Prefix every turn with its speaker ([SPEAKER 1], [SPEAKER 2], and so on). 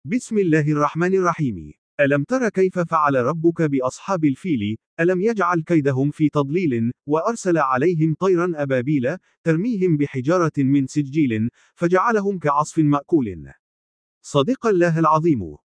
[SPEAKER 1] بسم الله الرحمن الرحيم. ألم تر كيف فعل ربك بأصحاب الفيل؟ ألم يجعل كيدهم في تضليل، وأرسل عليهم طيرا أبابيل ترميهم بحجارة من سجيل فجعلهم كعصف مأكول. صدق الله العظيم.